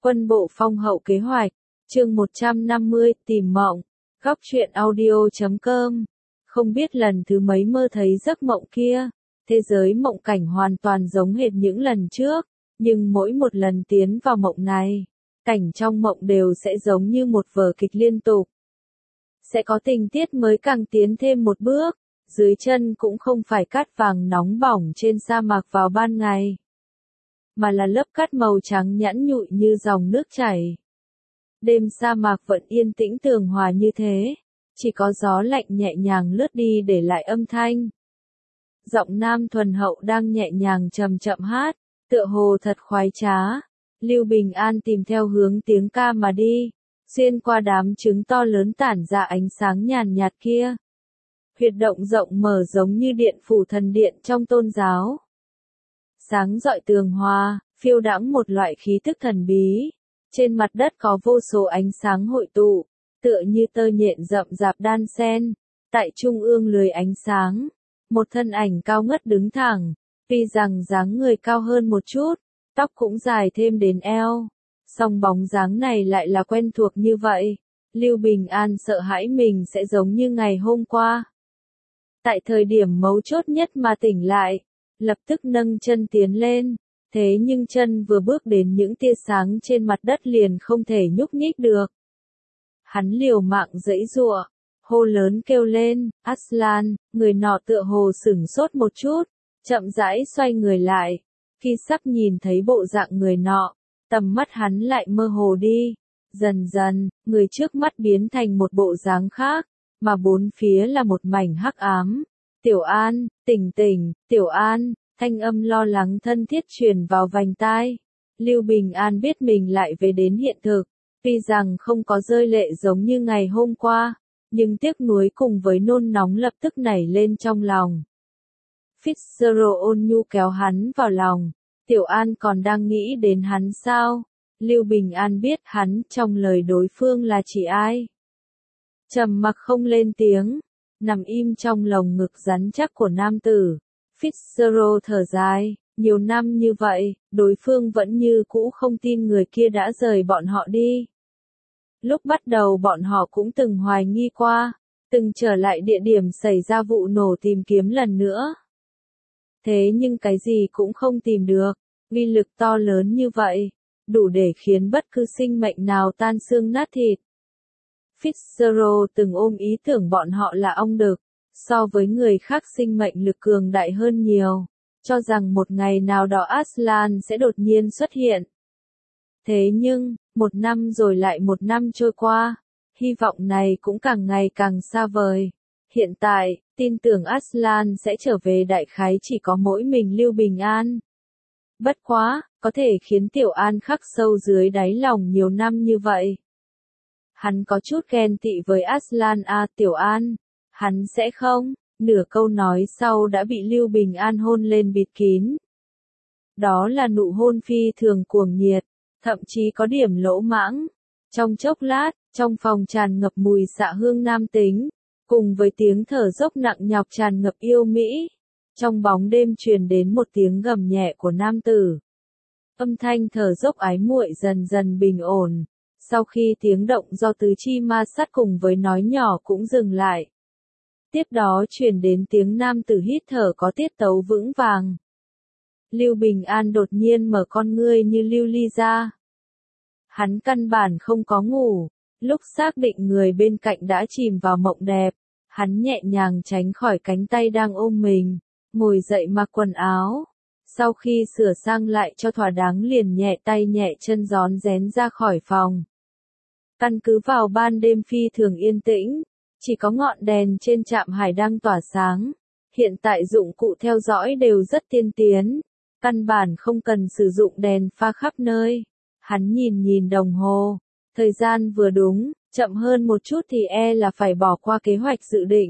Quân bộ phong hậu kế hoạch, chương 150, tìm mộng, góc truyện audio.com. Không biết lần thứ mấy mơ thấy giấc mộng kia, thế giới mộng cảnh hoàn toàn giống hệt những lần trước, nhưng mỗi một lần tiến vào mộng này, cảnh trong mộng đều sẽ giống như một vở kịch liên tục. Sẽ có tình tiết mới càng tiến thêm một bước, dưới chân cũng không phải cát vàng nóng bỏng trên sa mạc vào ban ngày, mà là lớp cát màu trắng nhẵn nhụi như dòng nước chảy. Đêm sa mạc vẫn yên tĩnh tường hòa như thế, chỉ có gió lạnh nhẹ nhàng lướt đi để lại âm thanh. Giọng nam thuần hậu đang nhẹ nhàng chậm chậm hát, tựa hồ thật khoái trá. Lưu Bình An tìm theo hướng tiếng ca mà đi, xuyên qua đám trứng to lớn tản ra ánh sáng nhàn nhạt kia. Huyệt động rộng mở giống như điện phủ thần điện trong tôn giáo. Sáng rọi tường hòa, phiêu đãng một loại khí tức thần bí. Trên mặt đất có vô số ánh sáng hội tụ, tựa như tơ nhện rậm rạp đan xen. Tại trung ương lưới ánh sáng, một thân ảnh cao ngất đứng thẳng, tuy rằng dáng người cao hơn một chút, tóc cũng dài thêm đến eo, song bóng dáng này lại là quen thuộc như vậy. Lưu Bình An sợ hãi mình sẽ giống như ngày hôm qua. Tại thời điểm mấu chốt nhất mà tỉnh lại, lập tức nâng chân tiến lên, thế nhưng chân vừa bước đến những tia sáng trên mặt đất liền không thể nhúc nhích được. Hắn liều mạng giãy giụa, hô lớn kêu lên, Aslan, người nọ tựa hồ sửng sốt một chút, chậm rãi xoay người lại. Khi sắp nhìn thấy bộ dạng người nọ, tầm mắt hắn lại mơ hồ đi. Dần dần, người trước mắt biến thành một bộ dáng khác, mà bốn phía là một mảnh hắc ám. Tiểu An, tỉnh tỉnh, Tiểu An, thanh âm lo lắng thân thiết truyền vào vành tai. Lưu Bình An biết mình lại về đến hiện thực, tuy rằng không có rơi lệ giống như ngày hôm qua, nhưng tiếc nuối cùng với nôn nóng lập tức nảy lên trong lòng. Fitzgerald ôn nhu kéo hắn vào lòng. Tiểu An còn đang nghĩ đến hắn sao? Lưu Bình An biết hắn trong lời đối phương là chỉ ai. Trầm mặc không lên tiếng, nằm im trong lồng ngực rắn chắc của nam tử. Fitzgerald thở dài, nhiều năm như vậy, đối phương vẫn như cũ không tin người kia đã rời bọn họ đi. Lúc bắt đầu bọn họ cũng từng hoài nghi qua, từng trở lại địa điểm xảy ra vụ nổ tìm kiếm lần nữa. Thế nhưng cái gì cũng không tìm được, uy lực to lớn như vậy, đủ để khiến bất cứ sinh mệnh nào tan xương nát thịt. Fitzgerald từng ôm ý tưởng bọn họ là ong đực, so với người khác sinh mệnh lực cường đại hơn nhiều, cho rằng một ngày nào đó Aslan sẽ đột nhiên xuất hiện. Thế nhưng, một năm rồi lại một năm trôi qua, hy vọng này cũng càng ngày càng xa vời. Hiện tại, tin tưởng Aslan sẽ trở về đại khái chỉ có mỗi mình Lưu Bình An. Bất quá, có thể khiến Tiểu An khắc sâu dưới đáy lòng nhiều năm như vậy. Hắn có chút ghen tị với Aslan Tiểu An, hắn sẽ không, nửa câu nói sau đã bị Lưu Bình An hôn lên bịt kín. Đó là nụ hôn phi thường cuồng nhiệt, thậm chí có điểm lỗ mãng. Trong chốc lát, trong phòng tràn ngập mùi xạ hương nam tính, cùng với tiếng thở dốc nặng nhọc tràn ngập yêu mỹ. Trong bóng đêm truyền đến một tiếng gầm nhẹ của nam tử. Âm thanh thở dốc ái muội dần dần bình ổn. Sau khi tiếng động do tứ chi ma sát cùng với nói nhỏ cũng dừng lại. Tiếp đó truyền đến tiếng nam tử hít thở có tiết tấu vững vàng. Lưu Bình An đột nhiên mở con ngươi như lưu ly ra. Hắn căn bản không có ngủ, lúc xác định người bên cạnh đã chìm vào mộng đẹp, hắn nhẹ nhàng tránh khỏi cánh tay đang ôm mình, ngồi dậy mặc quần áo. Sau khi sửa sang lại cho thỏa đáng liền nhẹ tay nhẹ chân rón rén ra khỏi phòng. Căn cứ vào ban đêm phi thường yên tĩnh, chỉ có ngọn đèn trên trạm hải đang tỏa sáng. Hiện tại dụng cụ theo dõi đều rất tiên tiến, căn bản không cần sử dụng đèn pha khắp nơi. Hắn nhìn đồng hồ, thời gian vừa đúng, chậm hơn một chút thì là phải bỏ qua kế hoạch dự định.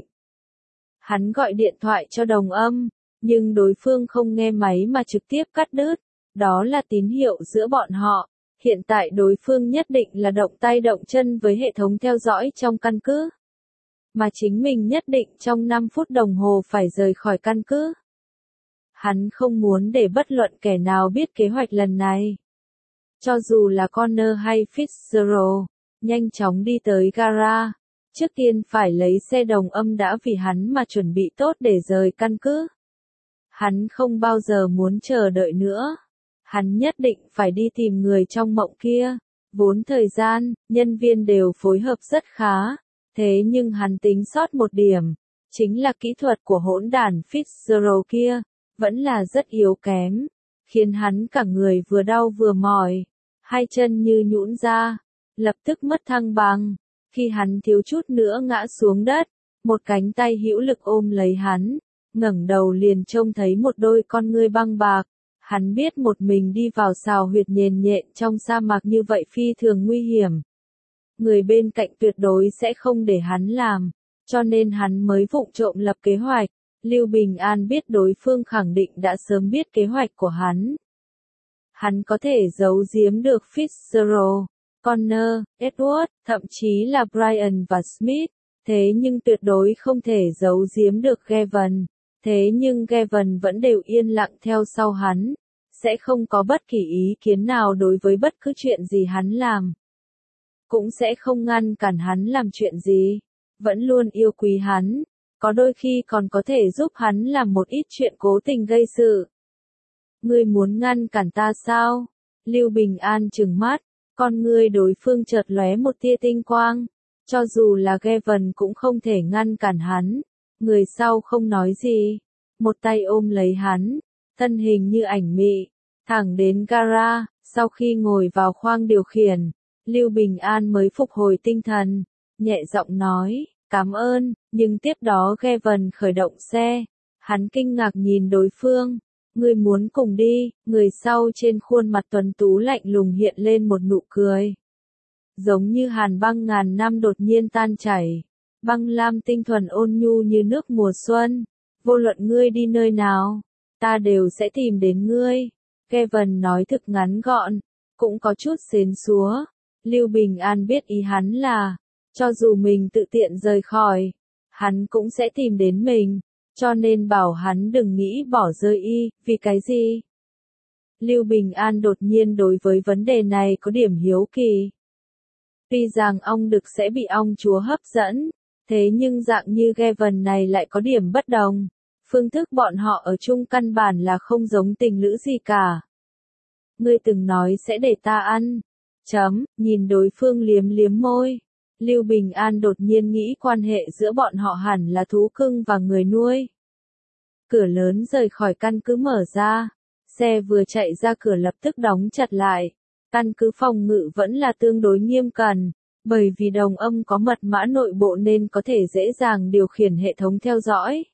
Hắn gọi điện thoại cho đồng âm, nhưng đối phương không nghe máy mà trực tiếp cắt đứt, đó là tín hiệu giữa bọn họ. Hiện tại đối phương nhất định là động tay động chân với hệ thống theo dõi trong căn cứ. Mà chính mình nhất định trong 5 phút đồng hồ phải rời khỏi căn cứ. Hắn không muốn để bất luận kẻ nào biết kế hoạch lần này. Cho dù là Connor hay Fitzgerald, nhanh chóng đi tới gara. Trước tiên phải lấy xe đồng âm đã vì hắn mà chuẩn bị tốt để rời căn cứ. Hắn không bao giờ muốn chờ đợi nữa. Hắn nhất định phải đi tìm người trong mộng kia. Vốn thời gian, nhân viên đều phối hợp rất khá. Thế nhưng hắn tính sót một điểm. Chính là kỹ thuật của hỗn đản Fitzgerald kia. Vẫn là rất yếu kém. Khiến hắn cả người vừa đau vừa mỏi. Hai chân như nhũn ra. Lập tức mất thăng bằng. Khi hắn thiếu chút nữa ngã xuống đất. Một cánh tay hữu lực ôm lấy hắn. Ngẩng đầu liền trông thấy một đôi con ngươi băng bạc. Hắn biết một mình đi vào xào huyệt nhền nhện trong sa mạc như vậy phi thường nguy hiểm. Người bên cạnh tuyệt đối sẽ không để hắn làm, cho nên hắn mới vụng trộm lập kế hoạch. Lưu Bình An biết đối phương khẳng định đã sớm biết kế hoạch của hắn. Hắn có thể giấu giếm được Fitzgerald, Connor, Edward, thậm chí là Brian và Smith, thế nhưng tuyệt đối không thể giấu giếm được Gavin. Thế nhưng Gavin vẫn đều yên lặng theo sau hắn, sẽ không có bất kỳ ý kiến nào đối với bất cứ chuyện gì hắn làm. Cũng sẽ không ngăn cản hắn làm chuyện gì, vẫn luôn yêu quý hắn, có đôi khi còn có thể giúp hắn làm một ít chuyện cố tình gây sự. Ngươi muốn ngăn cản ta sao? Lưu Bình An trừng mắt, con ngươi đối phương chợt lóe một tia tinh quang, cho dù là Gavin cũng không thể ngăn cản hắn. Người sau không nói gì, một tay ôm lấy hắn, thân hình như ảnh mị, thẳng đến gara. Sau khi ngồi vào khoang điều khiển, Lưu Bình An mới phục hồi tinh thần, nhẹ giọng nói, cảm ơn, nhưng tiếp đó Gavin khởi động xe, hắn kinh ngạc nhìn đối phương, ngươi muốn cùng đi, người sau trên khuôn mặt tuấn tú lạnh lùng hiện lên một nụ cười. Giống như hàn băng ngàn năm đột nhiên tan chảy. Băng lam tinh thuần ôn nhu như nước mùa xuân, vô luận ngươi đi nơi nào, ta đều sẽ tìm đến ngươi. Gavin nói thực ngắn gọn, cũng có chút xến xúa. Lưu Bình An biết ý hắn là, cho dù mình tự tiện rời khỏi, hắn cũng sẽ tìm đến mình, cho nên bảo hắn đừng nghĩ bỏ rơi y, vì cái gì? Lưu Bình An đột nhiên đối với vấn đề này có điểm hiếu kỳ. Tuy rằng ong đực sẽ bị ong chúa hấp dẫn, thế nhưng dạng như Gavin này lại có điểm bất đồng. Phương thức bọn họ ở chung căn bản là không giống tình lữ gì cả. Ngươi từng nói sẽ để ta ăn. Nhìn đối phương liếm liếm môi. Lưu Bình An đột nhiên nghĩ quan hệ giữa bọn họ hẳn là thú cưng và người nuôi. Cửa lớn rời khỏi căn cứ mở ra. Xe vừa chạy ra cửa lập tức đóng chặt lại. Căn cứ phòng ngự vẫn là tương đối nghiêm cẩn. Bởi vì đồng âm có mật mã nội bộ nên có thể dễ dàng điều khiển hệ thống theo dõi.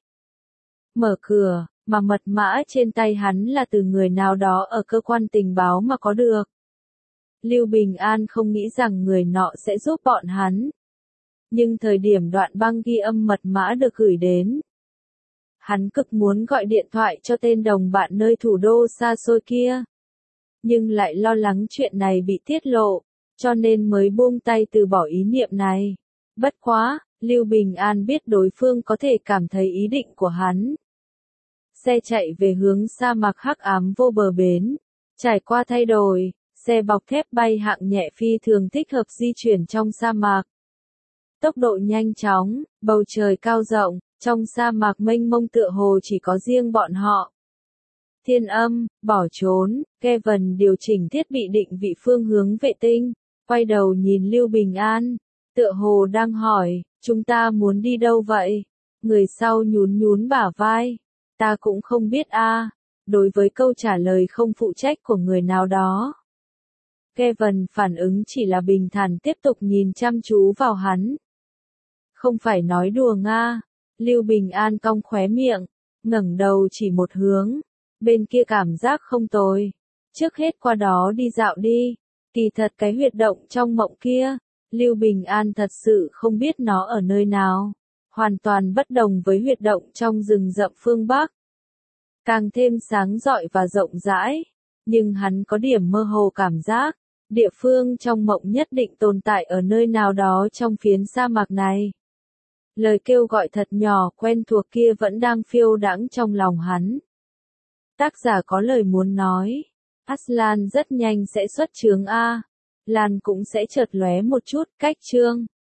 Mở cửa, mà mật mã trên tay hắn là từ người nào đó ở cơ quan tình báo mà có được. Lưu Bình An không nghĩ rằng người nọ sẽ giúp bọn hắn. Nhưng thời điểm đoạn băng ghi âm mật mã được gửi đến, hắn cực muốn gọi điện thoại cho tên đồng bạn nơi thủ đô xa xôi kia. Nhưng lại lo lắng chuyện này bị tiết lộ, cho nên mới buông tay từ bỏ ý niệm này. Bất quá, Lưu Bình An biết đối phương có thể cảm thấy ý định của hắn. Xe chạy về hướng sa mạc hắc ám vô bờ bến, trải qua thay đổi, xe bọc thép bay hạng nhẹ phi thường thích hợp di chuyển trong sa mạc. Tốc độ nhanh chóng, bầu trời cao rộng, trong sa mạc mênh mông tựa hồ chỉ có riêng bọn họ. Thiên âm, bỏ trốn, Kevin điều chỉnh thiết bị định vị phương hướng vệ tinh, quay đầu nhìn Lưu Bình An, tựa hồ đang hỏi, chúng ta muốn đi đâu vậy? Người sau nhún nhún bả vai, ta cũng không biết a. Đối với câu trả lời không phụ trách của người nào đó, Kevin phản ứng chỉ là bình thản tiếp tục nhìn chăm chú vào hắn. Không phải nói đùa nga. Lưu Bình An cong khóe miệng, ngẩng đầu chỉ một hướng, bên kia cảm giác không tồi. Trước hết qua đó đi dạo đi. Kỳ thật cái huyệt động trong mộng kia, Lưu Bình An thật sự không biết nó ở nơi nào. Hoàn toàn bất đồng với huyệt động trong rừng rậm phương Bắc. Càng thêm sáng rọi và rộng rãi. Nhưng hắn có điểm mơ hồ cảm giác, địa phương trong mộng nhất định tồn tại ở nơi nào đó trong phiến sa mạc này. Lời kêu gọi thật nhỏ quen thuộc kia vẫn đang phiêu đãng trong lòng hắn. Tác giả có lời muốn nói. Aslan rất nhanh sẽ xuất chướng a. Lan cũng sẽ chợt lóe một chút, cách chương.